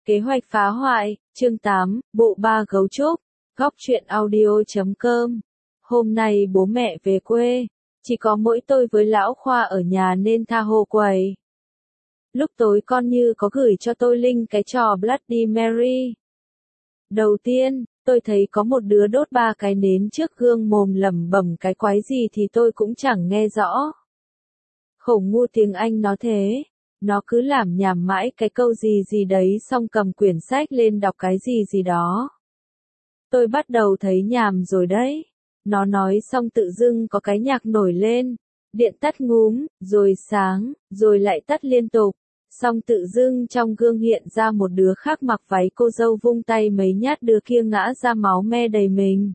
Kế hoạch phá hoại, chương 8, bộ ba gấu trúc, góc truyện audio.com. Hôm nay bố mẹ về quê, chỉ có mỗi tôi với lão Khoa ở nhà nên tha hồ quầy. Lúc tối con Như có gửi cho tôi link cái trò Bloody Mary. Đầu tiên, tôi thấy có một đứa đốt 3 cái nến trước gương mồm lẩm bẩm cái quái gì thì tôi cũng chẳng nghe rõ. Khổ ngu tiếng Anh nó thế. Nó cứ lảm nhảm mãi cái câu gì gì đấy xong cầm quyển sách lên đọc cái gì gì đó. Tôi bắt đầu thấy nhàm rồi đấy. Nó nói xong tự dưng có cái nhạc nổi lên. Điện tắt ngúm, rồi sáng, rồi lại tắt liên tục. Xong tự dưng trong gương hiện ra một đứa khác mặc váy cô dâu vung tay mấy nhát đứa kia ngã ra máu me đầy mình.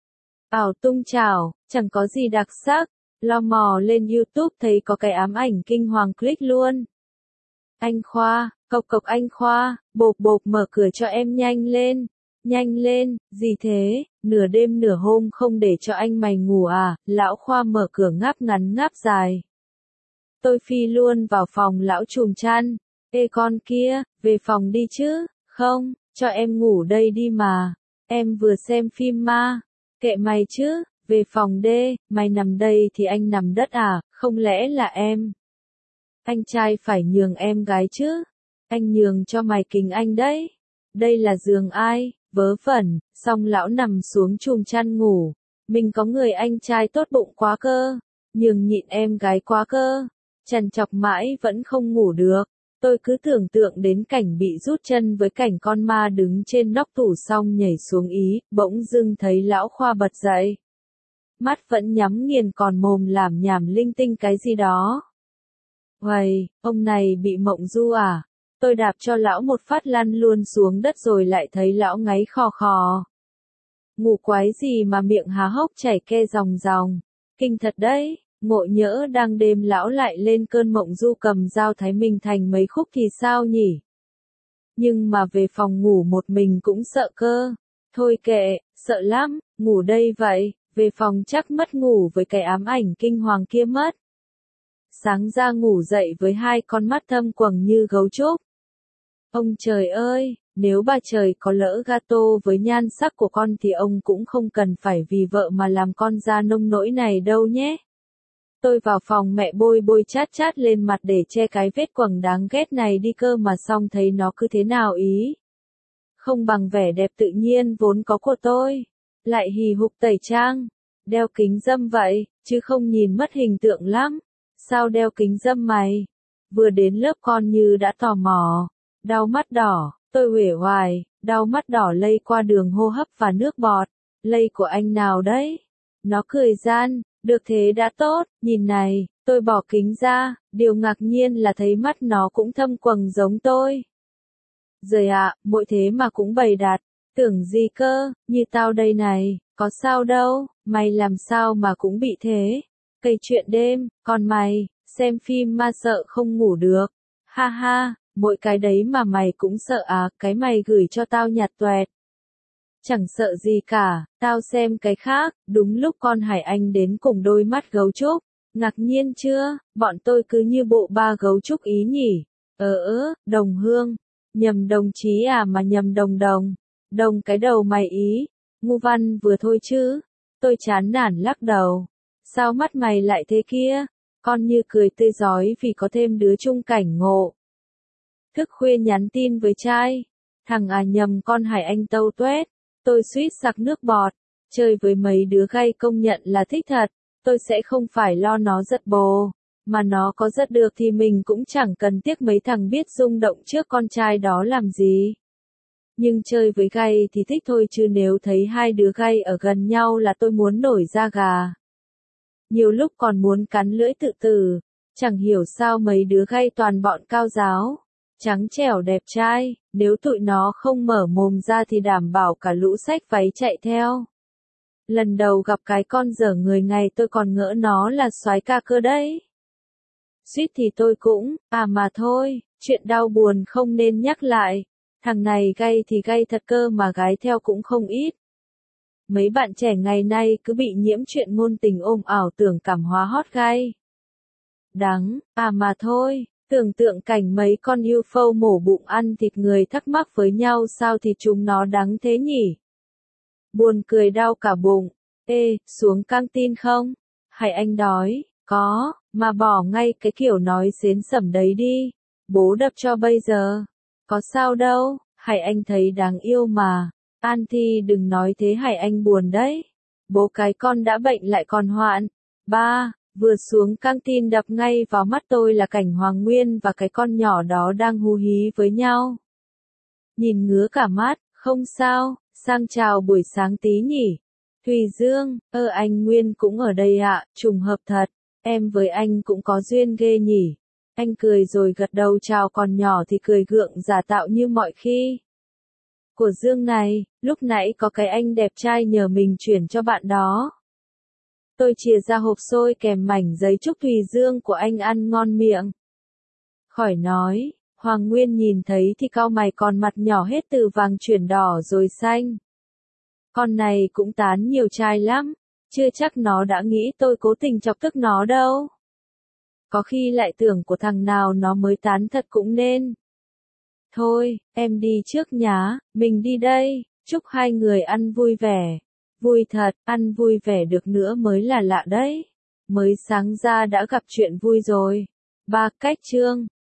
Ảo tung chảo, chẳng có gì đặc sắc. Lo mò lên YouTube thấy có cái ám ảnh kinh hoàng click luôn. Anh Khoa, cộc cộc anh Khoa, bộp bộp mở cửa cho em nhanh lên, gì thế, nửa đêm nửa hôm không để cho anh mày ngủ à, lão Khoa mở cửa ngáp ngắn ngáp dài. Tôi phi luôn vào phòng lão chùm chăn, ê con kia, về phòng đi chứ, không, cho em ngủ đây đi mà, em vừa xem phim ma, kệ mày chứ, về phòng đê, mày nằm đây thì anh nằm đất à, không lẽ là em. Anh trai phải nhường em gái chứ. Anh nhường cho mày kính anh đấy. Đây là giường ai, vớ vẩn, xong lão nằm xuống chùm chăn ngủ. Mình có người anh trai tốt bụng quá cơ. Nhường nhịn em gái quá cơ. Trằn trọc mãi vẫn không ngủ được. Tôi cứ tưởng tượng đến cảnh bị rút chân với cảnh con ma đứng trên nóc tủ xong nhảy xuống ý, bỗng dưng thấy lão Khoa bật dậy. Mắt vẫn nhắm nghiền còn mồm lảm nhảm linh tinh cái gì đó. Uầy, ông này bị mộng du à? Tôi đạp cho lão một phát lăn luôn xuống đất rồi lại thấy lão ngáy khò khò. Ngủ quái gì mà miệng há hốc chảy ke ròng ròng. Kinh thật đấy, ngộ nhỡ đang đêm lão lại lên cơn mộng du cầm dao thái mình thành mấy khúc thì sao nhỉ? Nhưng mà về phòng ngủ một mình cũng sợ cơ. Thôi kệ, sợ lắm, ngủ đây vậy, về phòng chắc mất ngủ với cái ám ảnh kinh hoàng kia mất. Sáng ra ngủ dậy với hai con mắt thâm quầng như gấu trúc. Ông trời ơi, nếu bà trời có lỡ gato với nhan sắc của con thì ông cũng không cần phải vì vợ mà làm con ra nông nỗi này đâu nhé. Tôi vào phòng mẹ bôi bôi chát chát lên mặt để che cái vết quầng đáng ghét này đi cơ mà xong thấy nó cứ thế nào ý. Không bằng vẻ đẹp tự nhiên vốn có của tôi. Lại hì hục tẩy trang. Đeo kính râm vậy, chứ không nhìn mất hình tượng lắm. Sao đeo kính râm mày? Vừa đến lớp con Như đã tò mò. Đau mắt đỏ, tôi uể oải, đau mắt đỏ lây qua đường hô hấp và nước bọt. Lây của anh nào đấy? Nó cười gian, được thế đã tốt, nhìn này, tôi bỏ kính ra, điều ngạc nhiên là thấy mắt nó cũng thâm quầng giống tôi. Giời ạ, mỗi thế mà cũng bày đặt, tưởng gì cơ, như tao đây này, có sao đâu, mày làm sao mà cũng bị thế. Cây chuyện đêm, còn mày, xem phim ma sợ không ngủ được. Ha ha, mỗi cái đấy mà mày cũng sợ à, cái mày gửi cho tao nhạt toẹt. Chẳng sợ gì cả, tao xem cái khác, đúng lúc con Hải Anh đến cùng đôi mắt gấu trúc. Ngạc nhiên chưa, bọn tôi cứ như bộ ba gấu trúc ý nhỉ. Đồng hương. Nhầm đồng chí à mà nhầm đồng đồng. Đồng cái đầu mày ý. Ngu văn vừa thôi chứ. Tôi chán nản lắc đầu. Sao mắt mày lại thế kia? Con Như cười tươi rói vì có thêm đứa chung cảnh ngộ. Thức khuya nhắn tin với trai. Thằng à nhầm con Hải Anh tâu tuét. Tôi suýt sặc nước bọt. Chơi với mấy đứa gay công nhận là thích thật. Tôi sẽ không phải lo nó giật bồ. Mà nó có giật được thì mình cũng chẳng cần tiếc mấy thằng biết rung động trước con trai đó làm gì. Nhưng chơi với gay thì thích thôi chứ nếu thấy hai đứa gay ở gần nhau là tôi muốn nổi da gà. Nhiều lúc còn muốn cắn lưỡi tự tử. Chẳng hiểu sao mấy đứa gay toàn bọn cao giáo. Trắng trẻo đẹp trai, nếu tụi nó không mở mồm ra thì đảm bảo cả lũ xách váy chạy theo. Lần đầu gặp cái con dở người này tôi còn ngỡ nó là soái ca cơ đấy. Suýt thì tôi cũng, mà thôi, chuyện đau buồn không nên nhắc lại. Thằng này gay thì gay thật cơ mà gái theo cũng không ít. Mấy bạn trẻ ngày nay cứ bị nhiễm chuyện ngôn tình ôm ảo tưởng cảm hóa hot gay. Đắng, mà thôi, Tưởng tượng cảnh mấy con UFO mổ bụng ăn thịt người thắc mắc với nhau sao thì chúng nó đáng thế nhỉ? Buồn cười đau cả bụng. Ê, xuống căng tin không? Hải Anh đói, có, mà bỏ ngay cái kiểu nói xến xẩm đấy đi. Bố đập cho bây giờ. Có sao đâu, Hải Anh thấy đáng yêu mà. An Thi đừng nói thế Hải Anh buồn đấy. Bố cái con đã bệnh lại còn hoạn. Ba, vừa xuống căng tin đập ngay vào mắt tôi là cảnh Hoàng Nguyên và cái con nhỏ đó đang hú hí với nhau. Nhìn ngứa cả mắt, không sao, sang chào buổi sáng tí nhỉ. Thùy Dương, anh Nguyên cũng ở đây ạ, trùng hợp thật, em với anh cũng có duyên ghê nhỉ. Anh cười rồi gật đầu chào còn nhỏ thì cười gượng giả tạo như mọi khi. Của Dương này, lúc nãy có cái anh đẹp trai nhờ mình chuyển cho bạn đó. Tôi chìa ra hộp xôi kèm mảnh giấy chúc Thùy Dương của anh ăn ngon miệng. Khỏi nói, Hoàng Nguyên nhìn thấy thì cau mày còn mặt nhỏ hết từ vàng chuyển đỏ rồi xanh. Con này cũng tán nhiều trai lắm, chưa chắc nó đã nghĩ tôi cố tình chọc tức nó đâu. Có khi lại tưởng của thằng nào nó mới tán thật cũng nên. Thôi, em đi trước nhá, mình đi đây, chúc hai người ăn vui vẻ. Vui thật, ăn vui vẻ được nữa mới là lạ đấy. Mới sáng ra đã gặp chuyện vui rồi. 3 cách chương